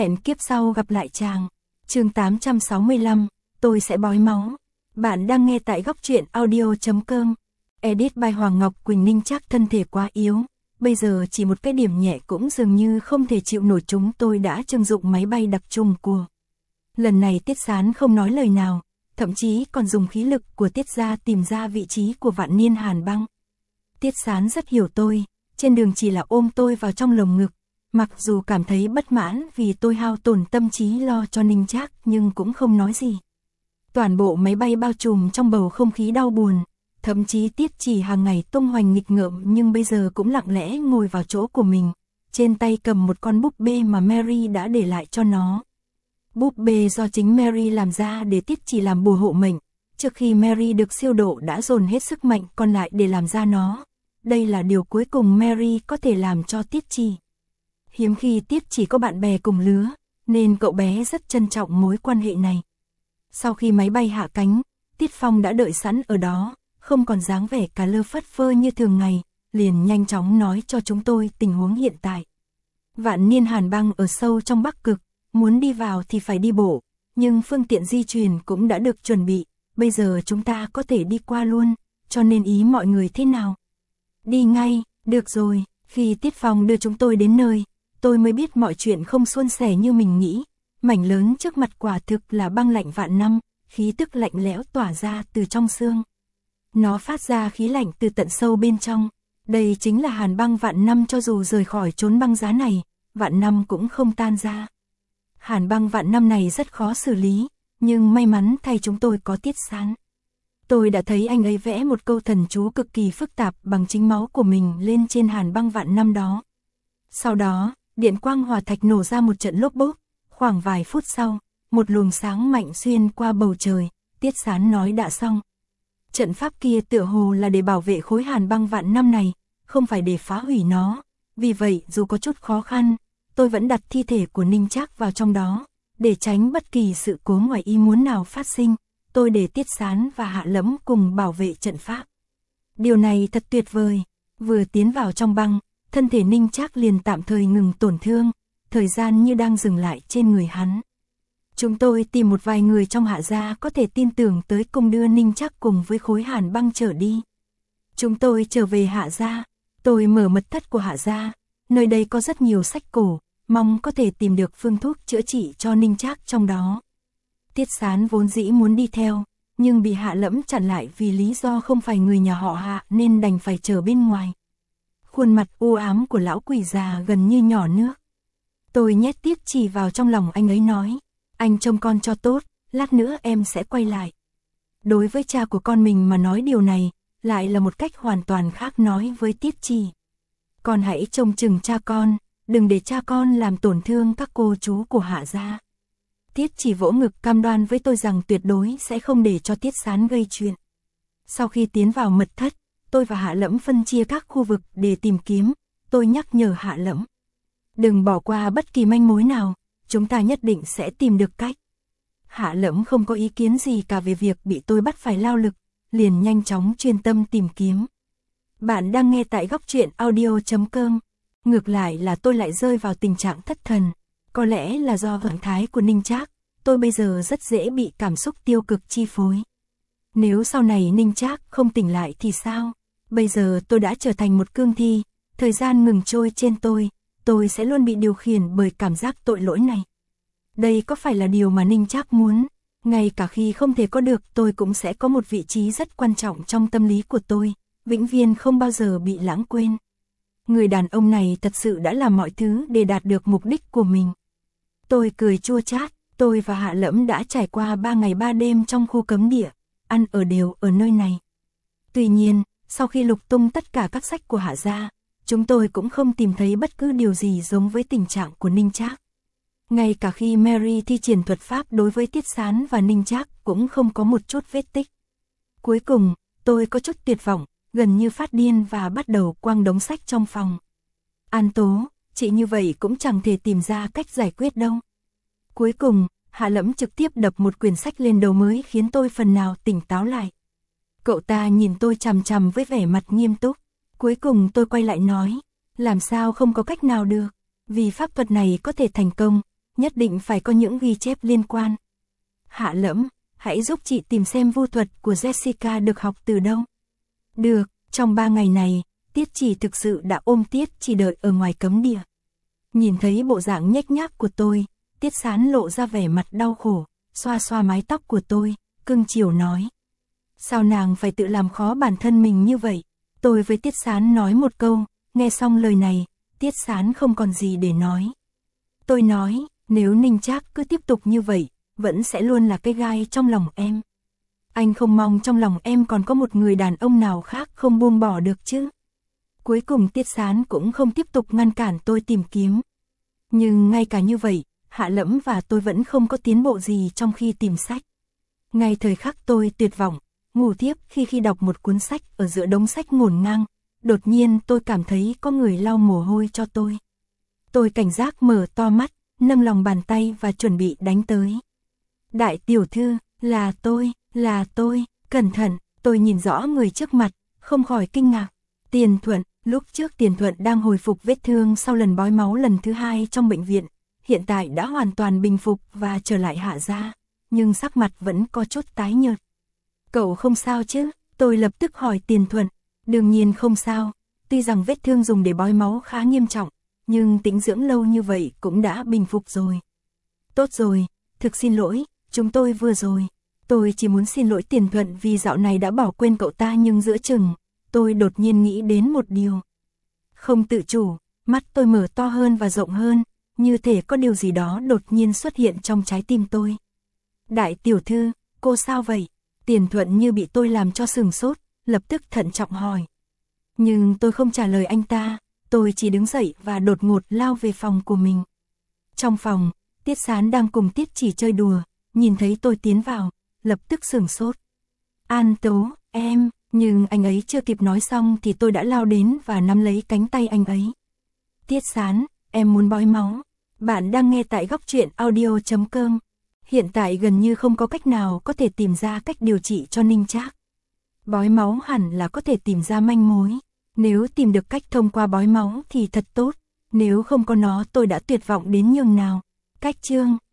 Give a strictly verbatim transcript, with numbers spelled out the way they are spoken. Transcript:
Hẹn kiếp sau gặp lại chàng. Chương tám trăm sáu mươi lăm, tôi sẽ bói máu. Bạn đang nghe tại góc truyện audio chấm com. Edit by Hoàng Ngọc Quỳnh. Ninh Trác thân thể quá yếu, bây giờ chỉ một cái điểm nhẹ cũng dường như không thể chịu nổi. Chúng tôi đã trưng dụng máy bay đặc trùng của. Lần này Tiết Sán không nói lời nào, thậm chí còn dùng khí lực của Tiết gia tìm ra vị trí của Vạn Niên Hàn Băng. Tiết Sán rất hiểu tôi, trên đường chỉ là ôm tôi vào trong lồng ngực. Mặc dù cảm thấy bất mãn vì tôi hao tổn tâm trí lo cho Ninh Trác nhưng cũng không nói gì. Toàn bộ máy bay bao trùm trong bầu không khí đau buồn, thậm chí Tiết Chỉ hàng ngày tung hoành nghịch ngợm nhưng bây giờ cũng lặng lẽ ngồi vào chỗ của mình, trên tay cầm một con búp bê mà Mary đã để lại cho nó. Búp bê do chính Mary làm ra để Tiết Chỉ làm bùa hộ mệnh, trước khi Mary được siêu độ đã dồn hết sức mạnh còn lại để làm ra nó. Đây là điều cuối cùng Mary có thể làm cho Tiết Chỉ. Hiếm khi Tiết Chỉ có bạn bè cùng lứa, nên cậu bé rất trân trọng mối quan hệ này. Sau khi máy bay hạ cánh, Tiết Phong đã đợi sẵn ở đó, không còn dáng vẻ cà lơ phất phơ như thường ngày, liền nhanh chóng nói cho chúng tôi tình huống hiện tại. Vạn Niên Hàn Băng ở sâu trong Bắc Cực, muốn đi vào thì phải đi bộ, nhưng phương tiện di chuyển cũng đã được chuẩn bị, bây giờ chúng ta có thể đi qua luôn, cho nên ý mọi người thế nào? Đi ngay, được rồi. Khi Tiết Phong đưa chúng tôi đến nơi, tôi mới biết mọi chuyện không suôn sẻ như mình nghĩ. Mảnh lớn trước mặt quả thực là băng lạnh vạn năm, khí tức lạnh lẽo tỏa ra từ trong xương. Nó phát ra khí lạnh từ tận sâu bên trong. Đây chính là hàn băng vạn năm, cho dù rời khỏi chốn băng giá này, vạn năm cũng không tan ra. Hàn băng vạn năm này rất khó xử lý, nhưng may mắn thay chúng tôi có Tiết Sán. Tôi đã thấy anh ấy vẽ một câu thần chú cực kỳ phức tạp bằng chính máu của mình lên trên hàn băng vạn năm đó. Sau đó, điện quang hỏa thạch nổ ra một trận lốp bốp, khoảng vài phút sau, một luồng sáng mạnh xuyên qua bầu trời, Tiết Sán nói đã xong. Trận pháp kia tựa hồ là để bảo vệ khối hàn băng vạn năm này, không phải để phá hủy nó. Vì vậy, dù có chút khó khăn, tôi vẫn đặt thi thể của Ninh Trác vào trong đó, để tránh bất kỳ sự cố ngoài ý muốn nào phát sinh. Tôi để Tiết Sán và Hạ Lẫm cùng bảo vệ trận pháp. Điều này thật tuyệt vời. Vừa tiến vào trong băng, thân thể Ninh Trác liền tạm thời ngừng tổn thương, thời gian như đang dừng lại trên người hắn. Chúng tôi tìm một vài người trong Hạ gia có thể tin tưởng tới cùng đưa Ninh Trác cùng với khối hàn băng trở đi. Chúng tôi trở về Hạ gia, tôi mở mật thất của Hạ gia, nơi đây có rất nhiều sách cổ, mong có thể tìm được phương thuốc chữa trị cho Ninh Trác trong đó. Tiết Sán vốn dĩ muốn đi theo, nhưng bị Hạ Lẫm chặn lại vì lý do không phải người nhà họ Hạ nên đành phải chờ bên ngoài. Khuôn mặt u ám của lão quỷ già gần như nhỏ nước. Tôi nhét Tiết Chỉ vào trong lòng anh ấy nói, anh trông con cho tốt, lát nữa em sẽ quay lại. Đối với cha của con mình mà nói điều này, lại là một cách hoàn toàn khác nói với Tiết Chỉ. Con hãy trông chừng cha con, đừng để cha con làm tổn thương các cô chú của Hạ gia. Tiết Chỉ vỗ ngực cam đoan với tôi rằng tuyệt đối sẽ không để cho Tiết Sán gây chuyện. Sau khi tiến vào mật thất, tôi và Hạ Lẫm phân chia các khu vực để tìm kiếm. Tôi nhắc nhở Hạ Lẫm, đừng bỏ qua bất kỳ manh mối nào, chúng ta nhất định sẽ tìm được cách. Hạ Lẫm không có ý kiến gì cả về việc bị tôi bắt phải lao lực, liền nhanh chóng chuyên tâm tìm kiếm. Bạn đang nghe tại góc truyện audio chấm com. Ngược lại là tôi lại rơi vào tình trạng thất thần. Có lẽ là do trạng thái của Ninh Trác, tôi bây giờ rất dễ bị cảm xúc tiêu cực chi phối. Nếu sau này Ninh Trác không tỉnh lại thì sao? Bây giờ tôi đã trở thành một cương thi, thời gian ngừng trôi trên tôi, tôi sẽ luôn bị điều khiển bởi cảm giác tội lỗi này. Đây có phải là điều mà Ninh Trác muốn? Ngay cả khi không thể có được, tôi cũng sẽ có một vị trí rất quan trọng trong tâm lý của tôi, vĩnh viễn không bao giờ bị lãng quên. Người đàn ông này thật sự đã làm mọi thứ để đạt được mục đích của mình. Tôi cười chua chát, tôi và Hạ Lẫm đã trải qua ba ngày ba đêm trong khu cấm địa, ăn ở đều ở nơi này. Tuy nhiên, sau khi lục tung tất cả các sách của Hạ gia, chúng tôi cũng không tìm thấy bất cứ điều gì giống với tình trạng của Ninh Trác. Ngay cả khi Mary thi triển thuật pháp đối với Tiết Sán và Ninh Trác cũng không có một chút vết tích. Cuối cùng, tôi có chút tuyệt vọng, gần như phát điên và bắt đầu quăng đống sách trong phòng. An Tố, chị như vậy cũng chẳng thể tìm ra cách giải quyết đâu. Cuối cùng, Hạ Lẫm trực tiếp đập một quyển sách lên đầu mới khiến tôi phần nào tỉnh táo lại. Cậu ta nhìn tôi chằm chằm với vẻ mặt nghiêm túc. Cuối cùng tôi quay lại nói, làm sao không có cách nào được, vì pháp thuật này có thể thành công, nhất định phải có những ghi chép liên quan. Hạ Lẫm, hãy giúp chị tìm xem vu thuật của Jessica được học từ đâu. Được, trong ba ngày này, Tiết Chỉ thực sự đã ôm Tiết Chỉ đợi ở ngoài cấm địa. Nhìn thấy bộ dạng nhếch nhác của tôi, Tiết Sán lộ ra vẻ mặt đau khổ, xoa xoa mái tóc của tôi, cưng chiều nói. Sao nàng phải tự làm khó bản thân mình như vậy? Tôi với Tiết Sán nói một câu, nghe xong lời này, Tiết Sán không còn gì để nói. Tôi nói, nếu Ninh Trác cứ tiếp tục như vậy, vẫn sẽ luôn là cái gai trong lòng em. Anh không mong trong lòng em còn có một người đàn ông nào khác không buông bỏ được chứ. Cuối cùng Tiết Sán cũng không tiếp tục ngăn cản tôi tìm kiếm. Nhưng ngay cả như vậy, Hạ Lẫm và tôi vẫn không có tiến bộ gì trong khi tìm sách. Ngay thời khắc tôi tuyệt vọng, ngủ thiếp khi khi đọc một cuốn sách ở giữa đống sách ngổn ngang, đột nhiên tôi cảm thấy có người lau mồ hôi cho tôi. Tôi cảnh giác mở to mắt, nâng lòng bàn tay và chuẩn bị đánh tới. Đại tiểu thư, là tôi, là tôi, cẩn thận, tôi nhìn rõ người trước mặt, không khỏi kinh ngạc. Tiền Thuận, lúc trước Tiền Thuận đang hồi phục vết thương sau lần bói máu lần thứ hai trong bệnh viện, hiện tại đã hoàn toàn bình phục và trở lại Hạ gia, nhưng sắc mặt vẫn có chút tái nhợt. Cậu không sao chứ? Tôi lập tức hỏi Tiền Thuận. Đương nhiên không sao, tuy rằng vết thương dùng để bói máu khá nghiêm trọng, nhưng tĩnh dưỡng lâu như vậy cũng đã bình phục rồi. Tốt rồi, thực xin lỗi, chúng tôi vừa rồi. Tôi chỉ muốn xin lỗi Tiền Thuận vì dạo này đã bỏ quên cậu ta, nhưng giữa chừng, tôi đột nhiên nghĩ đến một điều. Không tự chủ, mắt tôi mở to hơn và rộng hơn, như thể có điều gì đó đột nhiên xuất hiện trong trái tim tôi. Đại tiểu thư, cô sao vậy? Tiền Thuận như bị tôi làm cho sừng sốt, lập tức thận trọng hỏi. Nhưng tôi không trả lời anh ta, tôi chỉ đứng dậy và đột ngột lao về phòng của mình. Trong phòng, Tiết Sán đang cùng Tiết Chỉ chơi đùa, nhìn thấy tôi tiến vào, lập tức sửng sốt. An Tố, em, nhưng anh ấy chưa kịp nói xong thì tôi đã lao đến và nắm lấy cánh tay anh ấy. Tiết Sán, em muốn bói máu. Bạn đang nghe tại góc truyện audio chấm com. Hiện tại gần như không có cách nào có thể tìm ra cách điều trị cho Ninh Trác. Bói máu hẳn là có thể tìm ra manh mối. Nếu tìm được cách thông qua bói máu thì thật tốt. Nếu không có nó tôi đã tuyệt vọng đến nhường nào. Cách chương